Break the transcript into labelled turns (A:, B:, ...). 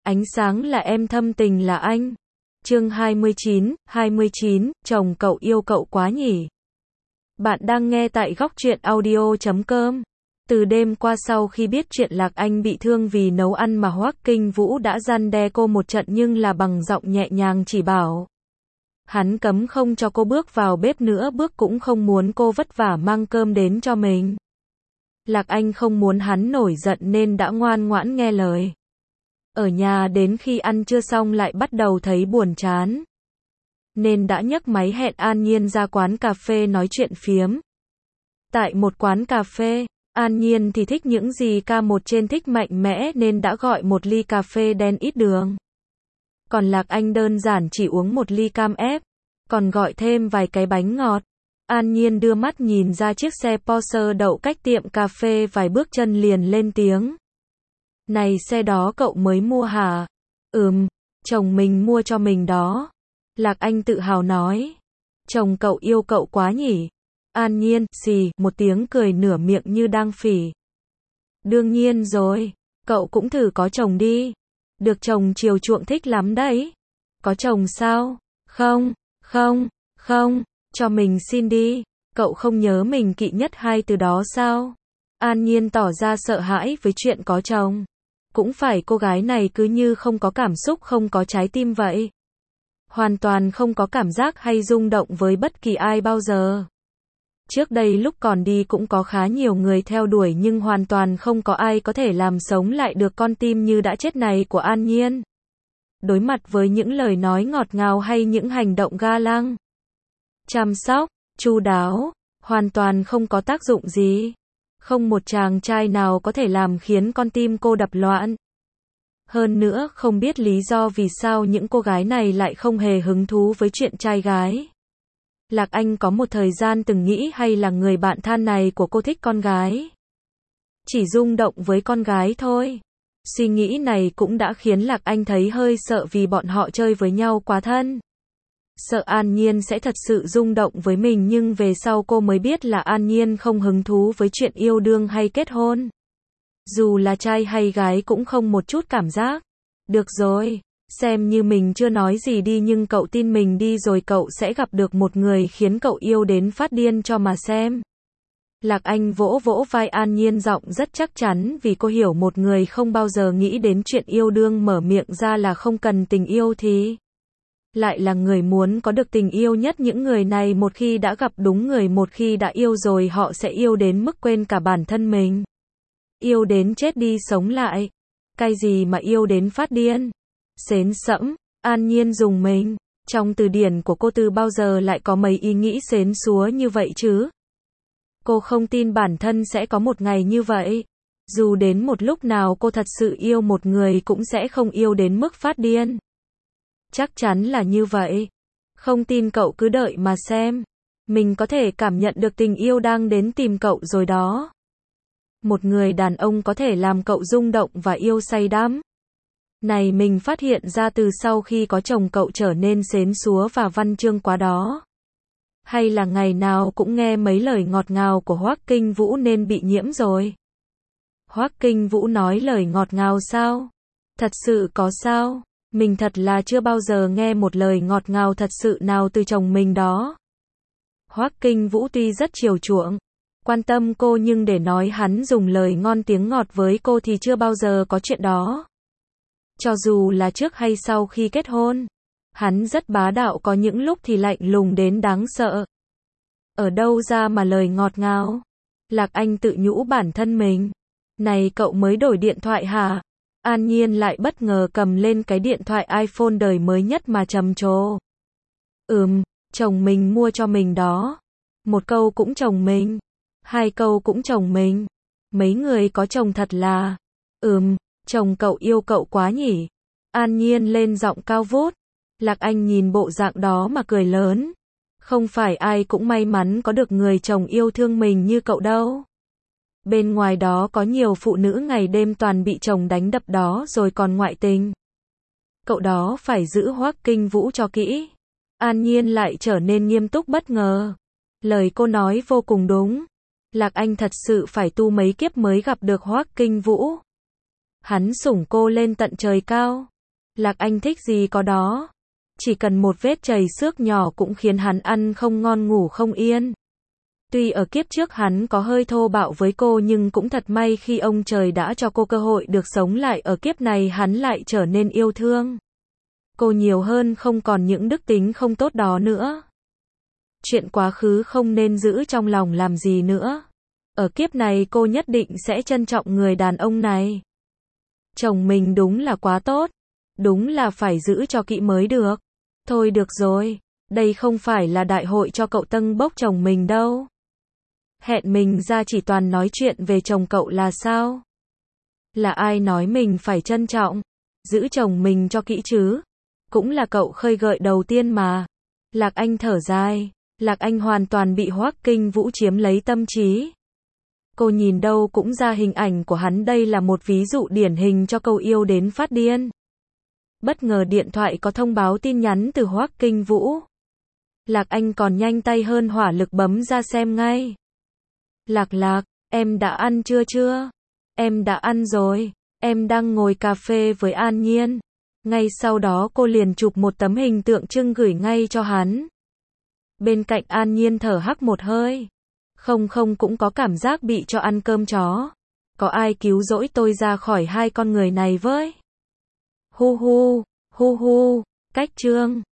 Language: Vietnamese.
A: Ánh sáng là em, thâm tình là anh. Chương 29, chồng cậu yêu cậu quá nhỉ. Bạn đang nghe tại góc truyện audio.com. Từ đêm qua sau khi biết chuyện Lạc Anh bị thương vì nấu ăn mà Hoắc Kinh Vũ đã răn đe cô một trận nhưng là bằng giọng nhẹ nhàng chỉ bảo. Hắn cấm không cho cô bước vào bếp nữa, bước cũng không muốn cô vất vả mang cơm đến cho mình. Lạc Anh không muốn hắn nổi giận nên đã ngoan ngoãn nghe lời. Ở nhà đến khi ăn trưa xong lại bắt đầu thấy buồn chán, nên đã nhấc máy hẹn An Nhiên ra quán cà phê nói chuyện phiếm. Tại một quán cà phê, An Nhiên thì thích những gì ca một trên thích mạnh mẽ nên đã gọi một ly cà phê đen ít đường. Còn Lạc Anh đơn giản chỉ uống một ly cam ép, còn gọi thêm vài cái bánh ngọt. An Nhiên đưa mắt nhìn ra chiếc xe Porsche đậu cách tiệm cà phê vài bước chân liền lên tiếng. Này, xe đó cậu mới mua hả? Chồng mình mua cho mình đó. Lạc Anh tự hào nói. Chồng cậu yêu cậu quá nhỉ? An Nhiên, xì, một tiếng cười nửa miệng như đang phỉ. Đương nhiên rồi, cậu cũng thử có chồng đi. Được chồng chiều chuộng thích lắm đấy. Có chồng sao? Không, cho mình xin đi. Cậu không nhớ mình kỵ nhất hai từ đó sao? An Nhiên tỏ ra sợ hãi với chuyện có chồng. Cũng phải, cô gái này cứ như không có cảm xúc, không có trái tim vậy. Hoàn toàn không có cảm giác hay rung động với bất kỳ ai bao giờ. Trước đây lúc còn đi cũng có khá nhiều người theo đuổi nhưng hoàn toàn không có ai có thể làm sống lại được con tim như đã chết này của An Nhiên. Đối mặt với những lời nói ngọt ngào hay những hành động ga lăng, chăm sóc, chu đáo, hoàn toàn không có tác dụng gì. Không một chàng trai nào có thể làm khiến con tim cô đập loạn. Hơn nữa, không biết lý do vì sao những cô gái này lại không hề hứng thú với chuyện trai gái. Lạc Anh có một thời gian từng nghĩ hay là người bạn thân này của cô thích con gái, chỉ rung động với con gái thôi. Suy nghĩ này cũng đã khiến Lạc Anh thấy hơi sợ vì bọn họ chơi với nhau quá thân. Sợ An Nhiên sẽ thật sự rung động với mình nhưng về sau cô mới biết là An Nhiên không hứng thú với chuyện yêu đương hay kết hôn. Dù là trai hay gái cũng không một chút cảm giác. Được rồi, xem như mình chưa nói gì đi nhưng cậu tin mình đi rồi cậu sẽ gặp được một người khiến cậu yêu đến phát điên cho mà xem. Lạc Anh vỗ vỗ vai An Nhiên, giọng rất chắc chắn vì cô hiểu một người không bao giờ nghĩ đến chuyện yêu đương mở miệng ra là không cần tình yêu thì lại là người muốn có được tình yêu nhất. Những người này một khi đã gặp đúng người, một khi đã yêu rồi họ sẽ yêu đến mức quên cả bản thân mình. Yêu đến chết đi sống lại. Cái gì mà yêu đến phát điên? Xến sẫm, An Nhiên dùng mình. Trong từ điển của cô từ bao giờ lại có mấy ý nghĩ xến xúa như vậy chứ? Cô không tin bản thân sẽ có một ngày như vậy. Dù đến một lúc nào cô thật sự yêu một người cũng sẽ không yêu đến mức phát điên. Chắc chắn là như vậy. Không tin cậu cứ đợi mà xem. Mình có thể cảm nhận được tình yêu đang đến tìm cậu rồi đó. Một người đàn ông có thể làm cậu rung động và yêu say đắm. Này, mình phát hiện ra từ sau khi có chồng cậu trở nên xến xúa và văn chương quá đó. Hay là ngày nào cũng nghe mấy lời ngọt ngào của Hoắc Kinh Vũ nên bị nhiễm rồi. Hoắc Kinh Vũ nói lời ngọt ngào sao? Thật sự có sao? Mình thật là chưa bao giờ nghe một lời ngọt ngào thật sự nào từ chồng mình đó. Hoắc Kinh Vũ tuy rất chiều chuộng, quan tâm cô nhưng để nói hắn dùng lời ngon tiếng ngọt với cô thì chưa bao giờ có chuyện đó. Cho dù là trước hay sau khi kết hôn, hắn rất bá đạo, có những lúc thì lạnh lùng đến đáng sợ. Ở đâu ra mà lời ngọt ngào? Lạc Anh tự nhủ bản thân mình. Này, cậu mới đổi điện thoại hả? An Nhiên lại bất ngờ cầm lên cái điện thoại iPhone đời mới nhất mà trầm trồ. Chồng mình mua cho mình đó. Một câu cũng chồng mình. Hai câu cũng chồng mình. Mấy người có chồng thật là. Chồng cậu yêu cậu quá nhỉ. An Nhiên lên giọng cao vút. Lạc Anh nhìn bộ dạng đó mà cười lớn. Không phải ai cũng may mắn có được người chồng yêu thương mình như cậu đâu. Bên ngoài đó có nhiều phụ nữ ngày đêm toàn bị chồng đánh đập đó rồi còn ngoại tình. Cậu đó phải giữ Hoắc Kinh Vũ cho kỹ. An Nhiên lại trở nên nghiêm túc bất ngờ. Lời cô nói vô cùng đúng. Lạc Anh thật sự phải tu mấy kiếp mới gặp được Hoắc Kinh Vũ. Hắn sủng cô lên tận trời cao. Lạc Anh thích gì có đó. Chỉ cần một vết chảy xước nhỏ cũng khiến hắn ăn không ngon ngủ không yên. Tuy ở kiếp trước hắn có hơi thô bạo với cô nhưng cũng thật may khi ông trời đã cho cô cơ hội được sống lại, ở kiếp này hắn lại trở nên yêu thương cô nhiều hơn, không còn những đức tính không tốt đó nữa. Chuyện quá khứ không nên giữ trong lòng làm gì nữa. Ở kiếp này cô nhất định sẽ trân trọng người đàn ông này. Chồng mình đúng là quá tốt. Đúng là phải giữ cho kỹ mới được. Thôi được rồi, đây không phải là đại hội cho cậu tâng bốc chồng mình đâu. Hẹn mình ra chỉ toàn nói chuyện về chồng cậu là sao? Là ai nói mình phải trân trọng, giữ chồng mình cho kỹ chứ? Cũng là cậu khơi gợi đầu tiên mà. Lạc Anh thở dài. Lạc Anh hoàn toàn bị Hoắc Kinh Vũ chiếm lấy tâm trí. Cô nhìn đâu cũng ra hình ảnh của hắn, đây là một ví dụ điển hình cho câu yêu đến phát điên. Bất ngờ điện thoại có thông báo tin nhắn từ Hoắc Kinh Vũ. Lạc Anh còn nhanh tay hơn hỏa lực bấm ra xem ngay. Lạc Lạc, em đã ăn chưa? Em đã ăn rồi, em đang ngồi cà phê với An Nhiên. Ngay sau đó cô liền chụp một tấm hình tượng trưng gửi ngay cho hắn. Bên cạnh An Nhiên thở hắt một hơi. Không cũng có cảm giác bị cho ăn cơm chó. Có ai cứu rỗi tôi ra khỏi hai con người này với? Hu hu, cách chương.